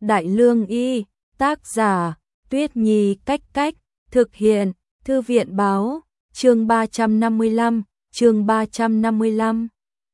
Đại Lương Y, tác giả, Tuyết Nhi Cách Cách, thực hiện, Thư viện Báo, chương 355, chương 355.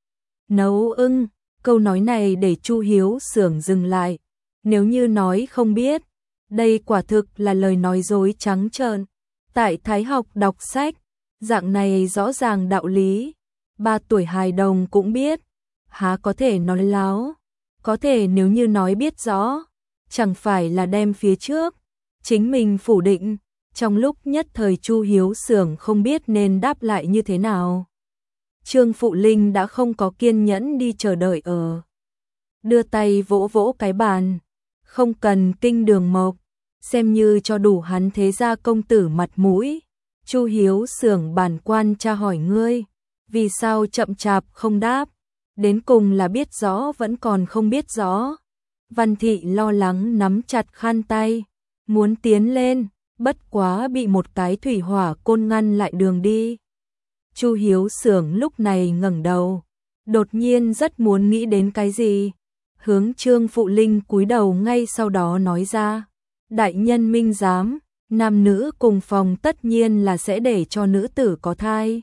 Nấu ưng, câu nói này để Chu Hiếu Xưởng dừng lại, nếu như nói không biết, đây quả thực là lời nói dối trắng trợn. Tại Thái học đọc sách, dạng này rõ ràng đạo lý, 3 tuổi hài đồng cũng biết, há có thể nói láo, có thể nếu như nói biết rõ, chẳng phải là đem phía trước, chính mình phủ định, trong lúc nhất thời Chu Hiếu Xưởng không biết nên đáp lại như thế nào. Trương Phụ Linh đã không có kiên nhẫn đi chờ đợi ở. Đưa tay vỗ vỗ cái bàn, không cần kinh đường mộc, xem như cho đủ hắn thế gia công tử mặt mũi. Chu Hiếu Xưởng bản quan tra hỏi ngươi, vì sao chậm chạp không đáp, đến cùng là biết rõ vẫn còn không biết rõ. Văn Thị lo lắng nắm chặt khăn tay, muốn tiến lên, bất quá bị một cái thủy hỏa côn ngăn lại đường đi. Chu Hiếu Xưởng lúc này ngẩng đầu, đột nhiên rất muốn nghĩ đến cái gì, hướng Trương Phụ Linh cúi đầu ngay sau đó nói ra, đại nhân minh giám, nam nữ cùng phòng tất nhiên là sẽ để cho nữ tử có thai.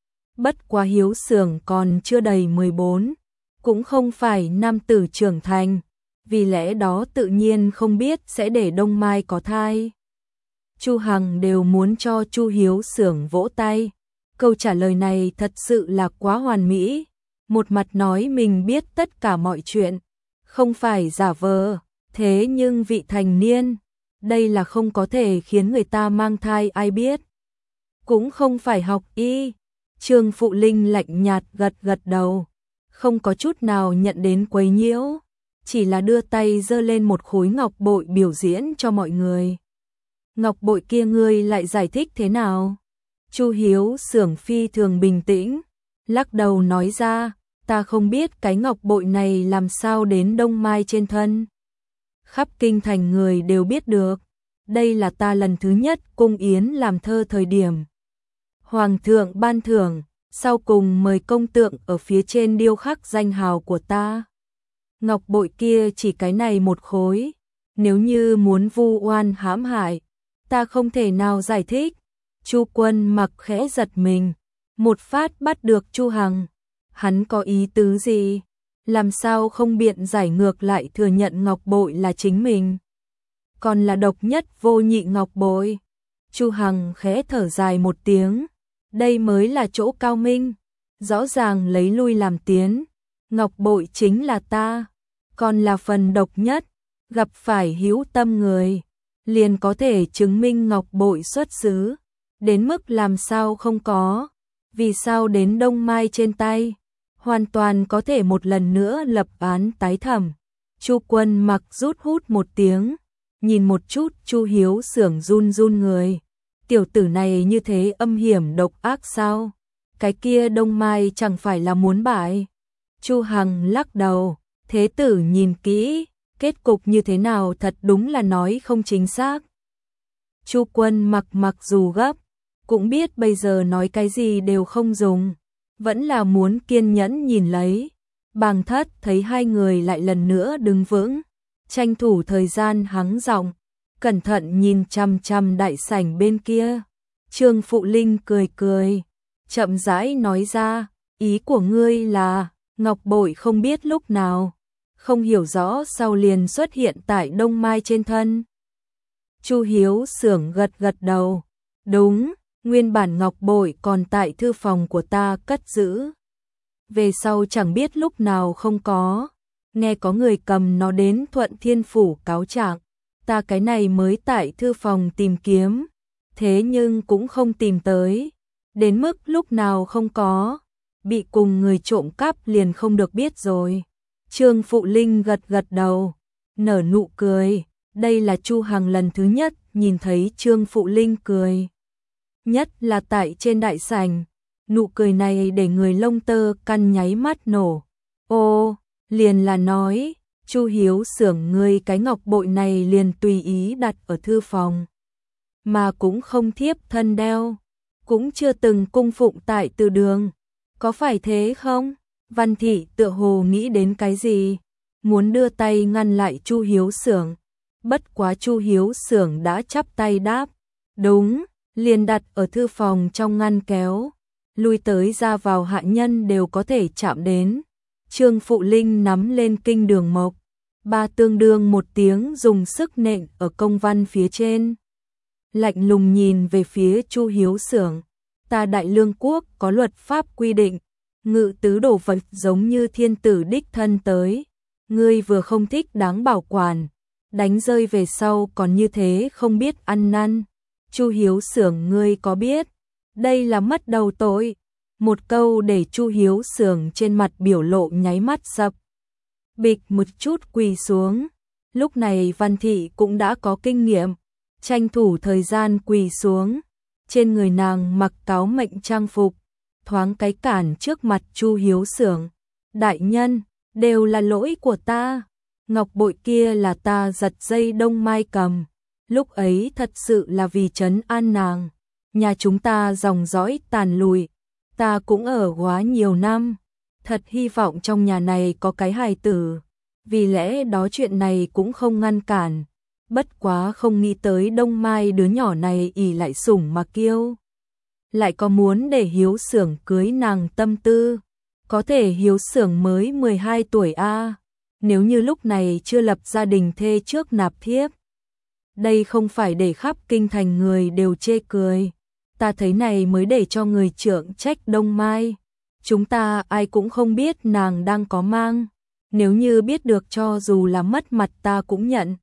Bất quá Hiếu Xưởng còn chưa đầy 14, cũng không phải nam tử trưởng thành, vì lẽ đó tự nhiên không biết sẽ để Đông Mai có thai. Chu Hằng đều muốn cho Chu Hiếu Xưởng vỗ tay. Câu trả lời này thật sự là quá hoàn mỹ, một mặt nói mình biết tất cả mọi chuyện, không phải giả vờ, thế nhưng vị thành niên, đây là không có thể khiến người ta mang thai ai biết. Cũng không phải học y. Trương Phụ Linh lạnh nhạt gật gật đầu, không có chút nào nhận đến quấy nhiễu, chỉ là đưa tay giơ lên một khối ngọc bội biểu diễn cho mọi người. Ngọc bội kia ngươi lại giải thích thế nào? Chu Hiếu Xưởng phi thường bình tĩnh, lắc đầu nói ra, ta không biết cái ngọc bội này làm sao đến Đông Mai trên thân. Khắp kinh thành người đều biết được, đây là ta lần thứ nhất cung yến làm thơ thời điểm. Hoàng thượng ban thưởng, sau cùng mời công tượng ở phía trên điêu khắc danh hào của ta. Ngọc bội kia chỉ cái này một khối, nếu như muốn vu oan hãm hại, ta không thể nào giải thích. Chu Quân Mặc khẽ giật mình, một phát bắt được Chu Hằng. Hắn có ý tứ gì? Làm sao không biện giải ngược lại thừa nhận ngọc bội là chính mình? Còn là độc nhất vô nhị ngọc bội. Chu Hằng khẽ thở dài một tiếng, đây mới là chỗ cao minh, rõ ràng lấy lui làm tiến. Ngọc bội chính là ta, còn là phần độc nhất, gặp phải hữu tâm người, liền có thể chứng minh ngọc bội xuất xứ. Đến mức làm sao không có, vì sao đến Đông Mai trên tay, hoàn toàn có thể một lần nữa lập án tái thẩm. Chu Quân Mặc rút hút một tiếng, nhìn một chút Chu Hiếu Xưởng run run người. Tiểu tử này như thế âm hiểm độc ác sao? Cái kia Đông Mai chẳng phải là muốn bại. Chu Hằng lắc đầu, thế tử nhìn kỹ, kết cục như thế nào thật đúng là nói không chính xác. Chu Quân Mặc mặc dù gấp, cũng biết bây giờ nói cái gì đều không dùng, vẫn là muốn kiên nhẫn nhìn lấy. Bàng Thất thấy hai người lại lần nữa đứng vững, tranh thủ thời gian hắng giọng, cẩn thận nhìn chằm chằm đại sảnh bên kia. Trương Phụ Linh cười cười, chậm rãi nói ra, ý của ngươi là, ngọc bội không biết lúc nào, không hiểu rõ sau liền xuất hiện tại Đông Mai trên thân. Chu Hiếu Xưởng gật gật đầu, đúng. Nguyên bản ngọc bội còn tại thư phòng của ta cất giữ. Về sau chẳng biết lúc nào không có, nghe có người cầm nó đến Thuận Thiên Phủ cáo trạng, ta cái này mới tại thư phòng tìm kiếm, thế nhưng cũng không tìm tới, đến mức lúc nào không có, bị cùng người trộm cắp liền không được biết rồi. Trương Phụ Linh gật gật đầu, nở nụ cười, đây là Chu Hằng lần thứ nhất nhìn thấy Trương Phụ Linh cười. Nhất là tại trên đại sảnh, nụ cười này để người lông tơ căn nháy mắt nổ. Ô, liền là nói, Chu Hiếu Xưởng ngươi cái ngọc bội này liền tùy ý đặt ở thư phòng, mà cũng không thiếp thân đeo, cũng chưa từng cung phụng tại từ đường, có phải thế không? Văn Thị tựa hồ nghĩ đến cái gì, muốn đưa tay ngăn lại Chu Hiếu Xưởng. Bất quá Chu Hiếu Xưởng đã chắp tay đáp, đúng, liền đặt ở thư phòng trong ngăn kéo, lui tới ra vào hạ nhân đều có thể chạm đến. Trương Phụ Linh nắm lên kinh đường mộc, ba tương đương một tiếng dùng sức nện ở công văn phía trên. Lạnh lùng nhìn về phía Chu Hiếu Xưởng, ta Đại Lương quốc có luật pháp quy định, ngự tứ đồ vật giống như thiên tử đích thân tới, ngươi vừa không thích đáng bảo quản, đánh rơi về sau còn như thế không biết ăn năn. Chu Hiếu Xưởng, ngươi có biết, đây là mất đầu tội. Một câu để Chu Hiếu Xưởng trên mặt biểu lộ nháy mắt sập. Bịch một chút quỳ xuống. Lúc này Văn Thị cũng đã có kinh nghiệm, tranh thủ thời gian quỳ xuống. Trên người nàng mặc cáo mệnh trang phục, thoáng cái cản trước mặt Chu Hiếu Xưởng. Đại nhân, đều là lỗi của ta. Ngọc bội kia là ta giật dây Đông Mai cầm. Lúc ấy thật sự là vì trấn an nàng. Nhà chúng ta dòng dõi tàn lụi, ta cũng ở quá nhiều năm, thật hy vọng trong nhà này có cái hài tử, vì lẽ đó chuyện này cũng không ngăn cản. Bất quá không nghĩ tới Đông Mai đứa nhỏ này ỷ lại sủng mà kiêu, lại có muốn để Hiếu Xưởng cưới nàng tâm tư. Có thể Hiếu Xưởng mới 12 tuổi a, nếu như lúc này chưa lập gia đình thê trước nạp thiếp, đây không phải để khắp kinh thành người đều chê cười. Ta thấy này mới để cho người trưởng trách Đông Mai. Chúng ta ai cũng không biết nàng đang có mang. Nếu như biết được cho dù là mất mặt ta cũng nhận.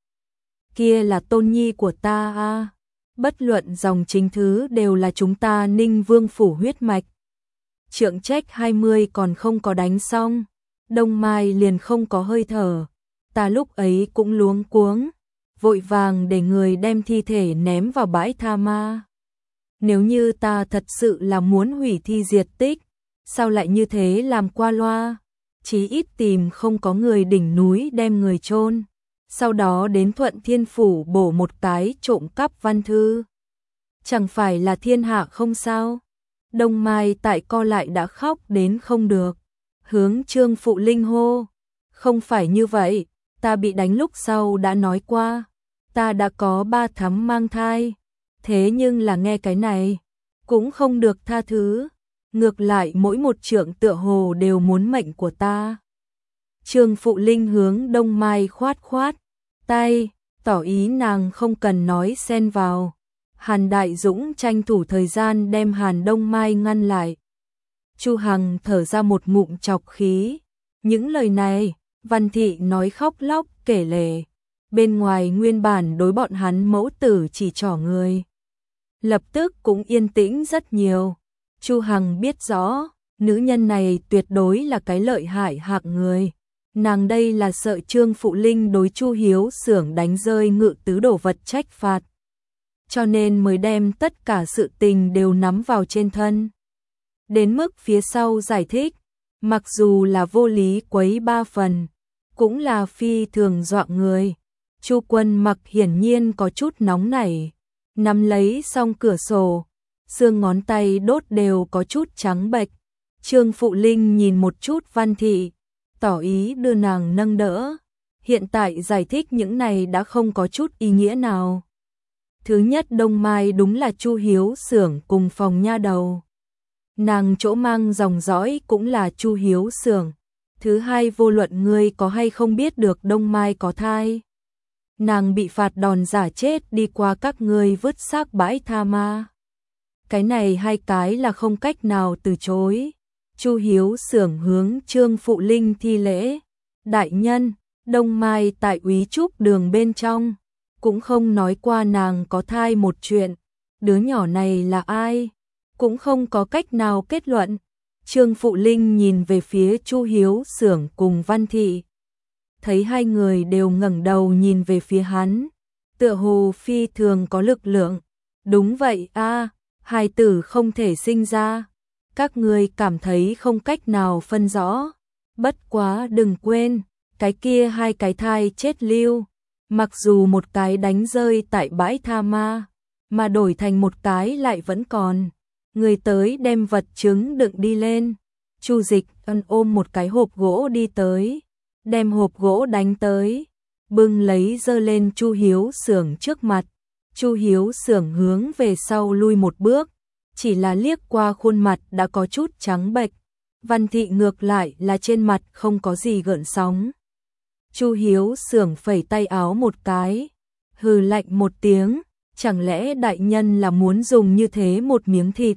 Kia là tôn nhi của ta a. Bất luận dòng chính thứ đều là chúng ta Ninh Vương phủ huyết mạch. Trưởng trách 20 còn không có đánh xong, Đông Mai liền không có hơi thở. Ta lúc ấy cũng luống cuống, vội vàng để người đem thi thể ném vào bãi tha ma. Nếu như ta thật sự là muốn hủy thi diệt tích, sao lại như thế làm qua loa? Chí ít tìm không có người đỉnh núi đem người chôn, sau đó đến Thuận Thiên phủ bổ một cái trộm cắp văn thư. Chẳng phải là thiên hạ không sao? Đông Mai tại co lại đã khóc đến không được, hướng Trương Phụ Linh hô, không phải như vậy, ta bị đánh lúc sau đã nói qua, ta đã có 3 tháng mang thai. Thế nhưng là nghe cái này, cũng không được tha thứ. Ngược lại mỗi một trượng tựa hồ đều muốn mệnh của ta. Trương Phụ Linh hướng Đông Mai khoát khoát tay, tỏ ý nàng không cần nói xen vào. Hàn Đại Dũng tranh thủ thời gian đem Hàn Đông Mai ngăn lại. Chu Hằng thở ra một ngụm chọc khí. Những lời này, Văn Thị nói khóc lóc kể lể. Bên ngoài nguyên bản đối bọn hắn mẫu tử chỉ trỏ người, lập tức cũng yên tĩnh rất nhiều. Chu Hằng biết rõ, nữ nhân này tuyệt đối là cái lợi hại hạng người. Nàng đây là sợ Trương Phụ Linh đối Chu Hiếu Xưởng đánh rơi ngự tứ đồ vật trách phạt, cho nên mới đem tất cả sự tình đều nắm vào trên thân. Đến mức phía sau giải thích, mặc dù là vô lý quấy 3 phần, cũng là phi thường dọa người. Chu Quân Mặc hiển nhiên có chút nóng nảy, nắm lấy xong cửa sổ, xương ngón tay đốt đều có chút trắng bệch. Trương Phụ Linh nhìn một chút Văn Thị, tỏ ý đưa nàng nâng đỡ. Hiện tại giải thích những này đã không có chút ý nghĩa nào. Thứ nhất, Đông Mai đúng là Chu Hiếu Xưởng cùng phòng nha đầu. Nàng chỗ mang dòng dõi cũng là Chu Hiếu Xưởng. Thứ hai, vô luận ngươi có hay không biết được Đông Mai có thai, nàng bị phạt đòn giả chết đi qua các ngươi vứt xác bãi tha ma. Cái này hai cái là không cách nào từ chối. Chu Hiếu Xưởng hướng Trương Phụ Linh thi lễ. Đại nhân, Đông Mai tại Úy Trúc đường bên trong, cũng không nói qua nàng có thai một chuyện. Đứa nhỏ này là ai? Cũng không có cách nào kết luận. Trương Phụ Linh nhìn về phía Chu Hiếu Xưởng cùng Văn Thị, thấy hai người đều ngẩng đầu nhìn về phía hắn, tựa hồ phi thường có lực lượng. Đúng vậy a, hài tử không thể sinh ra, các ngươi cảm thấy không cách nào phân rõ. Bất quá đừng quên, cái kia hai cái thai chết lưu, mặc dù một cái đánh rơi tại bãi tha ma, mà đổi thành một cái lại vẫn còn. Người tới đem vật chứng đựng đi lên. Chu Dịch ôm một cái hộp gỗ đi tới. đem hộp gỗ đánh tới, bưng lấy giơ lên Chu Hiếu Xưởng trước mặt. Chu Hiếu Xưởng hướng về sau lui một bước, chỉ là liếc qua khuôn mặt đã có chút trắng bệch. Văn Thị ngược lại là trên mặt không có gì gợn sóng. Chu Hiếu Xưởng phẩy tay áo một cái, hừ lạnh một tiếng, chẳng lẽ đại nhân là muốn dùng như thế một miếng thịt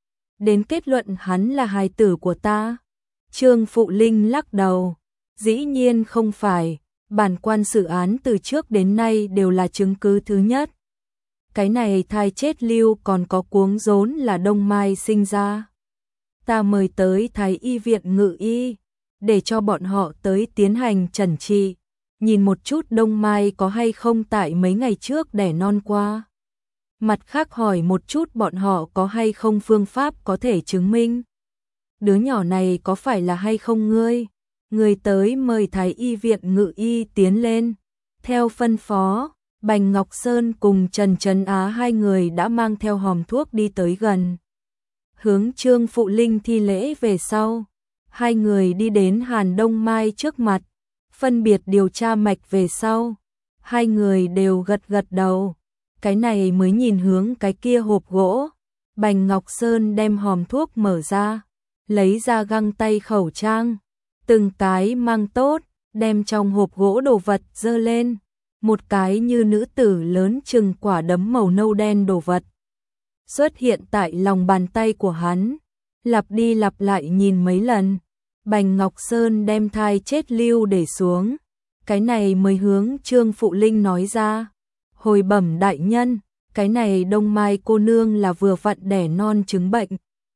đến kết luận hắn là hài tử của ta? Trương Phụ Linh lắc đầu, dĩ nhiên không phải, bản quan xử án từ trước đến nay đều là chứng cứ thứ nhất. Cái này thai chết lưu còn có cuống rốn là Đông Mai sinh ra. Ta mời tới Thái y viện Ngự y, để cho bọn họ tới tiến hành chẩn trị, nhìn một chút Đông Mai có hay không tại mấy ngày trước đẻ non qua. Mặt khác hỏi một chút bọn họ có hay không phương pháp có thể chứng minh đứa nhỏ này có phải là hay không ngươi. Người tới mời Thái y viện Ngự y tiến lên. Theo phân phó, Bành Ngọc Sơn cùng Trần Trấn Á hai người đã mang theo hòm thuốc đi tới gần. Hướng Trương Phụ Linh thi lễ về sau, hai người đi đến Hàn Đông Mai trước mặt, phân biệt điều tra mạch về sau. Hai người đều gật gật đầu, cái này mới nhìn hướng cái kia hộp gỗ. Bành Ngọc Sơn đem hòm thuốc mở ra, lấy ra găng tay khẩu trang, từng cái mang tốt, đem trong hộp gỗ đồ vật dơ lên. Một cái như nữ tử lớn chừng quả đấm màu nâu đen đồ vật xuất hiện tại lòng bàn tay của hắn, lặp đi lặp lại nhìn mấy lần. Bành Ngọc Sơn đem thai chết lưu để xuống, cái này mới hướng Trương Phụ Linh nói ra, hồi bẩm đại nhân, cái này Đông Mai cô nương là vừa vặn đẻ non chứng bệnh,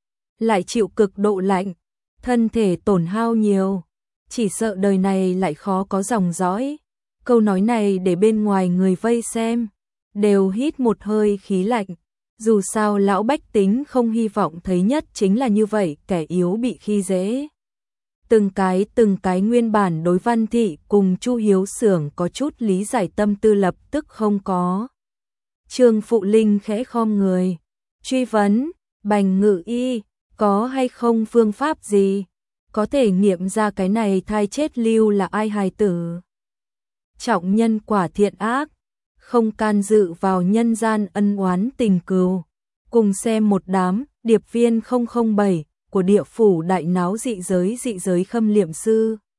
lại chịu cực độ lạnh, thân thể tổn hao nhiều, chỉ sợ đời này lại khó có dòng dõi. Câu nói này để bên ngoài người vây xem đều hít một hơi khí lạnh, dù sao lão bách tính không hy vọng thấy nhất chính là như vậy, kẻ yếu bị khi dễ. Từng cái nguyên bản đối Văn Thị cùng Chu Hiếu Xưởng có chút lý giải tâm tư lập tức không có. Trương Phụ Linh khẽ khom người, truy vấn, Bành Ngự y, có hay không phương pháp gì có thể nghiệm ra cái này thai chết lưu là ai hài tử? Trọng nhân quả thiện ác, không can dự vào nhân gian ân oán tình cừu. Cùng xem một đám điệp viên 007 của địa phủ đại náo dị giới khâm liệm sư.